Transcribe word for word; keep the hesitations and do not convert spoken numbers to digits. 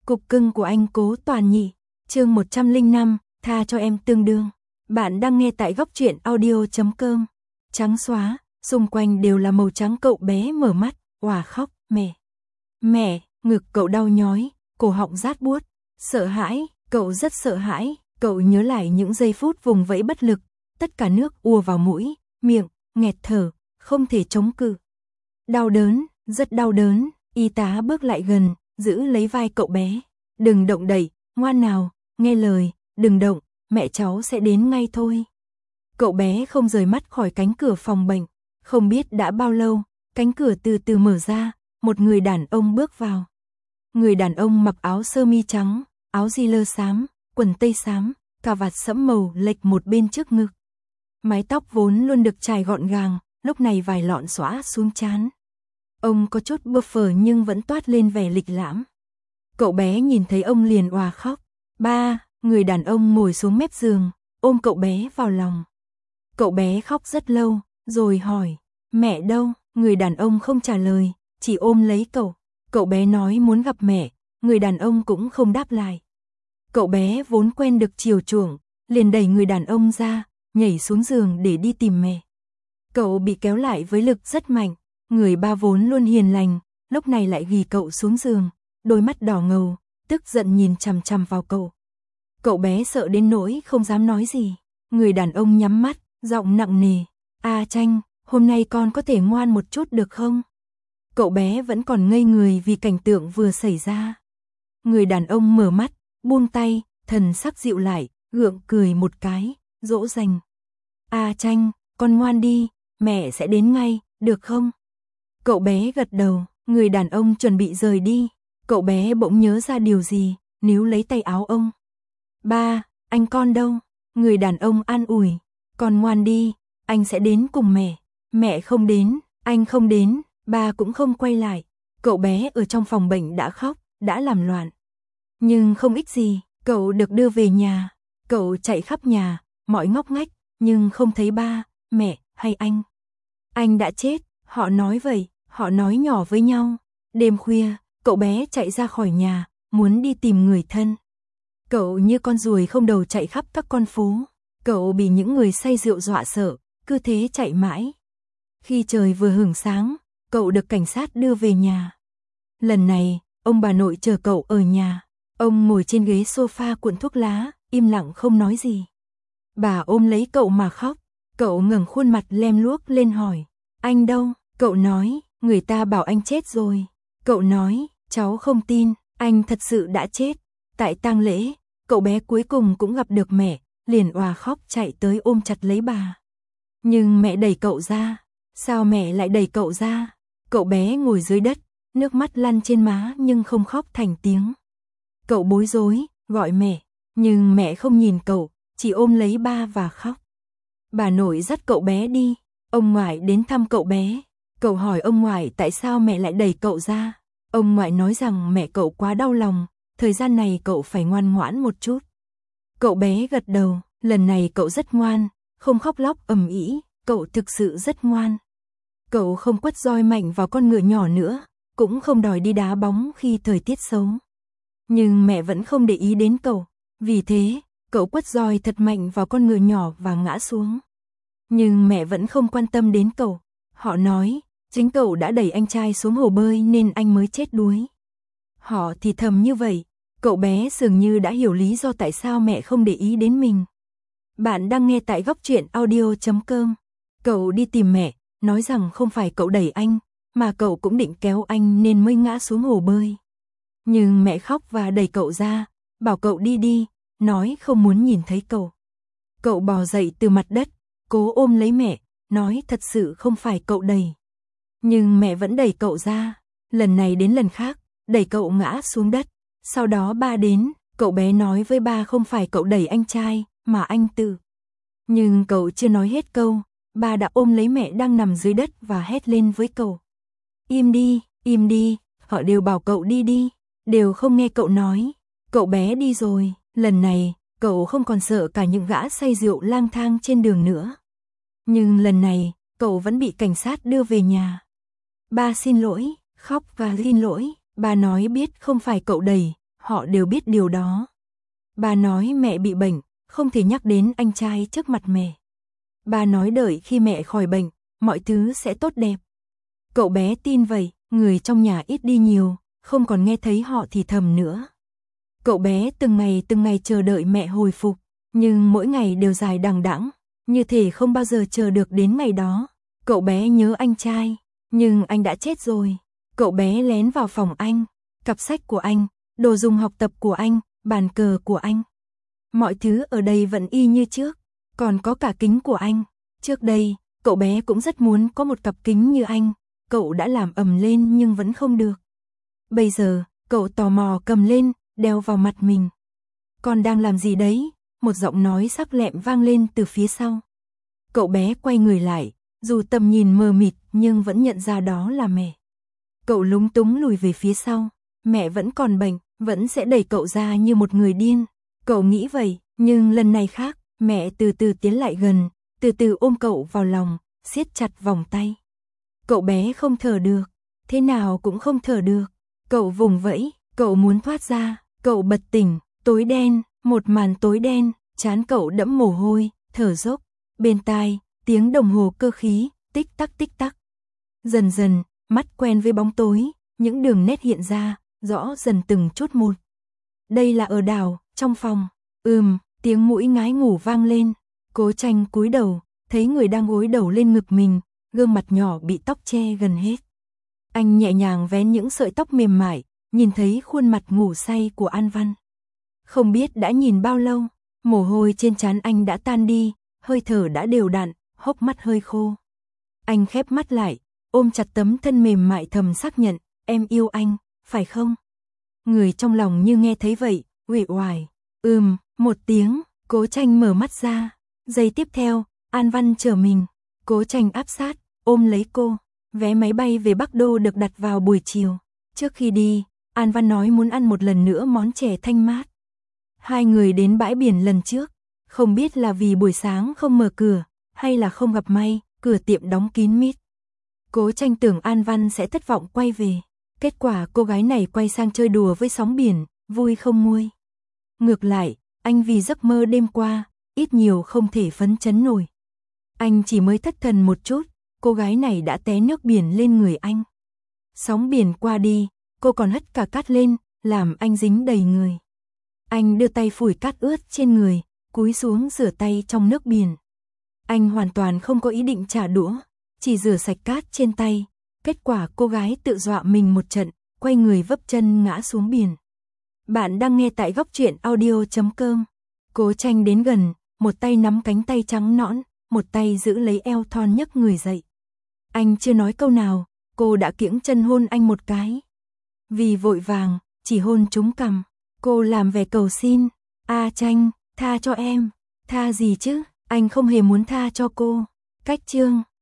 Cục cưng của anh Cố Toàn nhỉ. Chương một trăm lẻ năm, tha cho em tương đương. Bạn đang nghe tại góc truyện audio chấm com. Trắng xóa, xung quanh đều là màu trắng. Cậu bé mở mắt, òa khóc, mẹ. Mẹ, ngực cậu đau nhói, cổ họng rát buốt, sợ hãi, cậu rất sợ hãi, cậu nhớ lại những giây phút vùng vẫy bất lực, tất cả nước ùa vào mũi, miệng, nghẹt thở, không thể chống cự. Đau đớn, rất đau đớn, y tá bước lại gần, giữ lấy vai cậu bé. Đừng động đậy, ngoan nào, nghe lời, đừng động, mẹ cháu sẽ đến ngay thôi. Cậu bé không rời mắt khỏi cánh cửa phòng bệnh, không biết đã bao lâu, cánh cửa từ từ mở ra, một người đàn ông bước vào. Người đàn ông mặc áo sơ mi trắng, áo di lơ xám, quần tây xám, cà vạt sẫm màu lệch một bên trước ngực. Mái tóc vốn luôn được chải gọn gàng, lúc này vài lọn xõa xuống trán. Ông có chút bơ phờ nhưng vẫn toát lên vẻ lịch lãm. Cậu bé nhìn thấy ông liền òa khóc. Ba, người đàn ông ngồi xuống mép giường, ôm cậu bé vào lòng. Cậu bé khóc rất lâu, rồi hỏi, mẹ đâu? Người đàn ông không trả lời, chỉ ôm lấy cậu. Cậu bé nói muốn gặp mẹ, người đàn ông cũng không đáp lại. Cậu bé vốn quen được chiều chuộng, liền đẩy người đàn ông ra, nhảy xuống giường để đi tìm mẹ. Cậu bị kéo lại với lực rất mạnh, người ba vốn luôn hiền lành, lúc này lại ghì cậu xuống giường, đôi mắt đỏ ngầu, tức giận nhìn chằm chằm vào cậu. Cậu bé sợ đến nỗi không dám nói gì. Người đàn ông nhắm mắt, giọng nặng nề, "A Tranh, hôm nay con có thể ngoan một chút được không?" Cậu bé vẫn còn ngây người vì cảnh tượng vừa xảy ra. Người đàn ông mở mắt, buông tay, thần sắc dịu lại, gượng cười một cái, dỗ dành. "A Tranh, con ngoan đi, mẹ sẽ đến ngay, được không?" Cậu bé gật đầu, người đàn ông chuẩn bị rời đi. Cậu bé bỗng nhớ ra điều gì, níu lấy tay áo ông. "Ba, anh con đâu?" Người đàn ông an ủi. "Con ngoan đi, anh sẽ đến cùng mẹ." "Mẹ không đến, anh không đến." Ba cũng không quay lại. Cậu bé ở trong phòng bệnh đã khóc, đã làm loạn. Nhưng không ích gì, cậu được đưa về nhà. Cậu chạy khắp nhà, mọi ngóc ngách, nhưng không thấy ba, mẹ hay anh. Anh đã chết, họ nói vậy, họ nói nhỏ với nhau. Đêm khuya, cậu bé chạy ra khỏi nhà, muốn đi tìm người thân. Cậu như con ruồi không đầu chạy khắp các con phố. Cậu bị những người say rượu dọa sợ, cứ thế chạy mãi. Khi trời vừa hửng sáng, cậu được cảnh sát đưa về nhà. Lần này, ông bà nội chờ cậu ở nhà. Ông ngồi trên ghế sofa cuộn thuốc lá, im lặng không nói gì. Bà ôm lấy cậu mà khóc. Cậu ngẩng khuôn mặt lem luốc lên hỏi, "Anh đâu?" Cậu nói, "Người ta bảo anh chết rồi." Cậu nói, "Cháu không tin, anh thật sự đã chết." Tại tang lễ, cậu bé cuối cùng cũng gặp được mẹ, liền òa khóc chạy tới ôm chặt lấy bà. Nhưng mẹ đẩy cậu ra. Sao mẹ lại đẩy cậu ra? Cậu bé ngồi dưới đất, nước mắt lăn trên má nhưng không khóc thành tiếng. Cậu bối rối, gọi mẹ, nhưng mẹ không nhìn cậu, chỉ ôm lấy ba và khóc. Bà nội dắt cậu bé đi, ông ngoại đến thăm cậu bé. Cậu hỏi ông ngoại tại sao mẹ lại đẩy cậu ra. Ông ngoại nói rằng mẹ cậu quá đau lòng, thời gian này cậu phải ngoan ngoãn một chút. Cậu bé gật đầu, lần này cậu rất ngoan, không khóc lóc ầm ĩ, cậu thực sự rất ngoan. Cậu không quất roi mạnh vào con ngựa nhỏ nữa, cũng không đòi đi đá bóng khi thời tiết xấu. Nhưng mẹ vẫn không để ý đến cậu, vì thế, cậu quất roi thật mạnh vào con ngựa nhỏ và ngã xuống. Nhưng mẹ vẫn không quan tâm đến cậu. Họ nói, chính cậu đã đẩy anh trai xuống hồ bơi nên anh mới chết đuối. Họ thì thầm như vậy, cậu bé dường như đã hiểu lý do tại sao mẹ không để ý đến mình. Bạn đang nghe tại góc truyện audio chấm com. Cậu đi tìm mẹ, nói rằng không phải cậu đẩy anh, mà cậu cũng định kéo anh nên mới ngã xuống hồ bơi. Nhưng mẹ khóc và đẩy cậu ra, bảo cậu đi đi, nói không muốn nhìn thấy cậu. Cậu bò dậy từ mặt đất, cố ôm lấy mẹ, nói thật sự không phải cậu đẩy. Nhưng mẹ vẫn đẩy cậu ra, lần này đến lần khác, đẩy cậu ngã xuống đất. Sau đó ba đến, cậu bé nói với ba không phải cậu đẩy anh trai, mà anh tự. Nhưng cậu chưa nói hết câu, ba đã ôm lấy mẹ đang nằm dưới đất và hét lên với cậu. Im đi, im đi, họ đều bảo cậu đi đi, đều không nghe cậu nói. Cậu bé đi rồi, lần này, cậu không còn sợ cả những gã say rượu lang thang trên đường nữa. Nhưng lần này, cậu vẫn bị cảnh sát đưa về nhà. Ba xin lỗi, khóc và xin lỗi, ba nói biết không phải cậu đẩy, họ đều biết điều đó. Bà nói mẹ bị bệnh, không thể nhắc đến anh trai trước mặt mẹ. Bà nói đợi khi mẹ khỏi bệnh, mọi thứ sẽ tốt đẹp. Cậu bé tin vậy, người trong nhà ít đi nhiều, không còn nghe thấy họ thì thầm nữa. Cậu bé từng ngày từng ngày chờ đợi mẹ hồi phục, nhưng mỗi ngày đều dài đằng đẵng, như thể không bao giờ chờ được đến ngày đó. Cậu bé nhớ anh trai, nhưng anh đã chết rồi. Cậu bé lén vào phòng anh, cặp sách của anh, đồ dùng học tập của anh, bàn cờ của anh. Mọi thứ ở đây vẫn y như trước, còn có cả kính của anh. Trước đây, cậu bé cũng rất muốn có một cặp kính như anh, cậu đã làm ầm lên nhưng vẫn không được. Bây giờ, cậu tò mò cầm lên, đeo vào mặt mình. Con đang làm gì đấy? Một giọng nói sắc lẹm vang lên từ phía sau. Cậu bé quay người lại, dù tầm nhìn mờ mịt nhưng vẫn nhận ra đó là mẹ. Cậu lúng túng lùi về phía sau, mẹ vẫn còn bệnh, vẫn sẽ đẩy cậu ra như một người điên. Cậu nghĩ vậy, nhưng lần này khác, mẹ từ từ tiến lại gần, từ từ ôm cậu vào lòng, siết chặt vòng tay. Cậu bé không thở được, thế nào cũng không thở được. Cậu vùng vẫy, cậu muốn thoát ra, cậu bật tỉnh, tối đen, một màn tối đen, trán cậu đẫm mồ hôi, thở dốc. Bên tai, tiếng đồng hồ cơ khí, tích tắc tích tắc. Dần dần, mắt quen với bóng tối, những đường nét hiện ra, rõ dần từng chút một. Đây là ở đảo, trong phòng. Ừm, tiếng mũi ngái ngủ vang lên. Cố Tranh cúi đầu, thấy người đang gối đầu lên ngực mình, gương mặt nhỏ bị tóc che gần hết. Anh nhẹ nhàng vén những sợi tóc mềm mại, nhìn thấy khuôn mặt ngủ say của An Văn. Không biết đã nhìn bao lâu, mồ hôi trên trán anh đã tan đi, hơi thở đã đều đặn, hốc mắt hơi khô. Anh khép mắt lại, ôm chặt tấm thân mềm mại thầm xác nhận, em yêu anh, phải không? Người trong lòng như nghe thấy vậy, uể oải. Ừm, một tiếng, Cố Tranh mở mắt ra. Giây tiếp theo, An Văn chờ mình. Cố Tranh áp sát, ôm lấy cô. Vé máy bay về Bắc Đô được đặt vào buổi chiều. Trước khi đi, An Văn nói muốn ăn một lần nữa món chè thanh mát. Hai người đến bãi biển lần trước, không biết là vì buổi sáng không mở cửa, hay là không gặp may, cửa tiệm đóng kín mít. Cố Tranh tưởng An Văn sẽ thất vọng quay về. Kết quả cô gái này quay sang chơi đùa với sóng biển, vui không nguôi. Ngược lại, anh vì giấc mơ đêm qua, ít nhiều không thể phấn chấn nổi. Anh chỉ mới thất thần một chút, cô gái này đã té nước biển lên người anh. Sóng biển qua đi, cô còn hất cả cát lên, làm anh dính đầy người. Anh đưa tay phủi cát ướt trên người, cúi xuống rửa tay trong nước biển. Anh hoàn toàn không có ý định trả đũa, chỉ rửa sạch cát trên tay. Kết quả cô gái tự dọa mình một trận, quay người vấp chân ngã xuống biển. Bạn đang nghe tại góc truyện audio chấm com. Cố Tranh đến gần, một tay nắm cánh tay trắng nõn, một tay giữ lấy eo thon nhấc người dậy. Anh chưa nói câu nào, cô đã kiễng chân hôn anh một cái. Vì vội vàng, chỉ hôn trúng cằm, cô làm vẻ cầu xin. A Tranh, tha cho em. Tha gì chứ, anh không hề muốn tha cho cô. Cách chương.